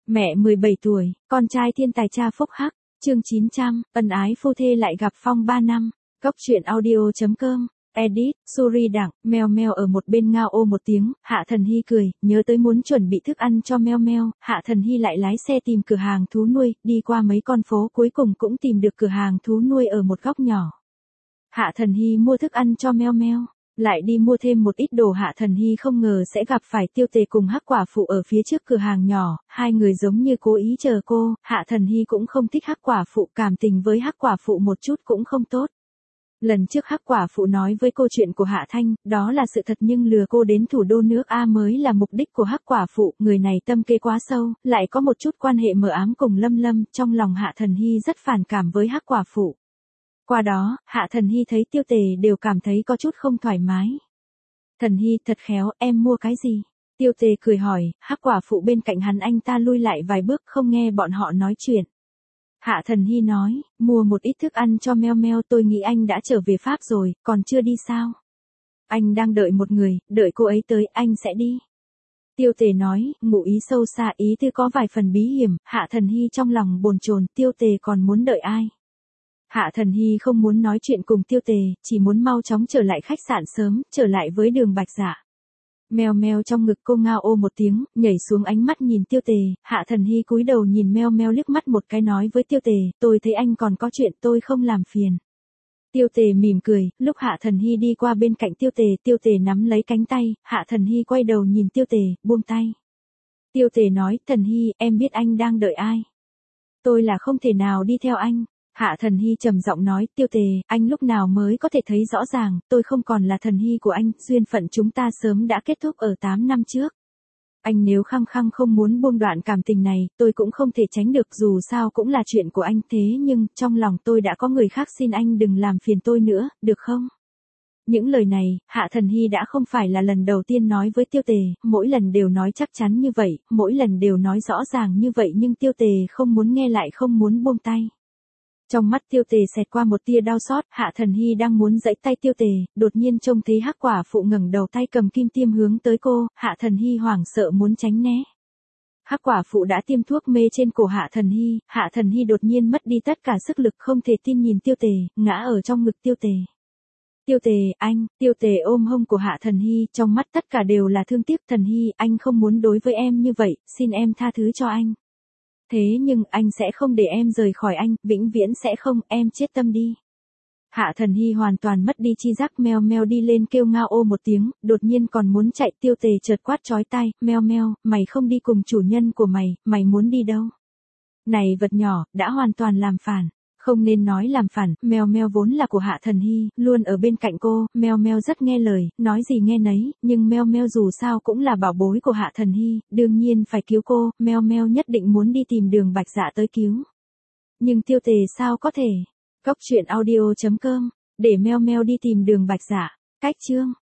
Mẹ 17 tuổi, con trai thiên tài cha phúc hắc, chương 900, ân ái phu thê lại gặp phong 3 năm. Góc truyện audio.com, edit, Suri đặng, meo meo ở một bên ngao ô một tiếng, Hạ Thần Hy cười, nhớ tới muốn chuẩn bị thức ăn cho meo meo, Hạ Thần Hy lại lái xe tìm cửa hàng thú nuôi, đi qua mấy con phố cuối cùng cũng tìm được cửa hàng thú nuôi ở một góc nhỏ. Hạ Thần Hy mua thức ăn cho meo meo. Lại đi mua thêm một ít đồ. Hạ Thần Hy không ngờ sẽ gặp phải Tiêu Tề cùng Hắc Quả Phụ ở phía trước cửa hàng nhỏ, hai người giống như cố ý chờ cô, Hạ Thần Hy cũng không thích Hắc Quả Phụ, cảm tình với Hắc Quả Phụ một chút cũng không tốt. Lần trước Hắc Quả Phụ nói với cô chuyện của Hạ Thanh, đó là sự thật nhưng lừa cô đến thủ đô nước A mới là mục đích của Hắc Quả Phụ, người này tâm kế quá sâu, lại có một chút quan hệ mờ ám cùng Lâm Lâm, trong lòng Hạ Thần Hy rất phản cảm với Hắc Quả Phụ. Qua đó, Hạ Thần Hy thấy Tiêu Tề đều cảm thấy có chút không thoải mái. Thần Hy thật khéo, em mua cái gì? Tiêu Tề cười hỏi, Hắc Quả Phụ bên cạnh hắn anh ta lui lại vài bước không nghe bọn họ nói chuyện. Hạ Thần Hy nói, mua một ít thức ăn cho meo meo, tôi nghĩ anh đã trở về Pháp rồi, còn chưa đi sao? Anh đang đợi một người, đợi cô ấy tới, anh sẽ đi. Tiêu Tề nói, ngụ ý sâu xa, ý tư có vài phần bí hiểm, Hạ Thần Hy trong lòng bồn chồn, Tiêu Tề còn muốn đợi ai? Hạ Thần Hy không muốn nói chuyện cùng Tiêu Tề, chỉ muốn mau chóng trở lại khách sạn sớm, trở lại với Đường Bạch Dạ. Meo meo trong ngực cô ngao ô một tiếng, nhảy xuống ánh mắt nhìn Tiêu Tề, Hạ Thần Hy cúi đầu nhìn meo meo liếc mắt một cái nói với Tiêu Tề, tôi thấy anh còn có chuyện, tôi không làm phiền. Tiêu Tề mỉm cười, lúc Hạ Thần Hy đi qua bên cạnh Tiêu Tề nắm lấy cánh tay, Hạ Thần Hy quay đầu nhìn Tiêu Tề, buông tay. Tiêu Tề nói, Thần Hy, em biết anh đang đợi ai. Tôi là không thể nào đi theo anh. Hạ Thần Hy trầm giọng nói, Tiêu Tề, anh lúc nào mới có thể thấy rõ ràng, tôi không còn là Thần Hy của anh, duyên phận chúng ta sớm đã kết thúc ở 8 năm trước. Anh nếu khăng khăng không muốn buông đoạn cảm tình này, tôi cũng không thể tránh được, dù sao cũng là chuyện của anh, thế nhưng, trong lòng tôi đã có người khác, xin anh đừng làm phiền tôi nữa, được không? Những lời này, Hạ Thần Hy đã không phải là lần đầu tiên nói với Tiêu Tề, mỗi lần đều nói chắc chắn như vậy, mỗi lần đều nói rõ ràng như vậy nhưng Tiêu Tề không muốn nghe lại không muốn buông tay. Trong mắt Tiêu Tề xẹt qua một tia đau xót, Hạ Thần Hy đang muốn giãy tay Tiêu Tề, đột nhiên trông thấy Hắc Quả Phụ ngẩng đầu tay cầm kim tiêm hướng tới cô, Hạ Thần Hy hoảng sợ muốn tránh né. Hắc Quả Phụ đã tiêm thuốc mê trên cổ Hạ Thần Hy đột nhiên mất đi tất cả sức lực, không thể tin nhìn Tiêu Tề, ngã ở trong ngực Tiêu Tề. Tiêu Tề, anh, Tiêu Tề ôm hông của Hạ Thần Hy, trong mắt tất cả đều là thương tiếc. Thần Hy, anh không muốn đối với em như vậy, xin em tha thứ cho anh. Thế nhưng anh sẽ không để em rời khỏi anh, vĩnh viễn sẽ không, em chết tâm đi. Hạ Thần Hy hoàn toàn mất đi chi giác, meo meo đi lên kêu ngao ô một tiếng, đột nhiên còn muốn chạy. Tiêu Tề chợt quát chói tai, meo meo, mày không đi cùng chủ nhân của mày, mày muốn đi đâu? Này vật nhỏ, đã hoàn toàn làm phản. Không nên nói làm phản, meo meo vốn là của Hạ Thần Hy, luôn ở bên cạnh cô, meo meo rất nghe lời, nói gì nghe nấy, nhưng meo meo dù sao cũng là bảo bối của Hạ Thần Hy, đương nhiên phải cứu cô, meo meo nhất định muốn đi tìm Đường Bạch Dạ tới cứu. Nhưng Tiêu Tề sao có thể? Góc truyện audio.com, để meo meo đi tìm Đường Bạch Dạ, cách chương.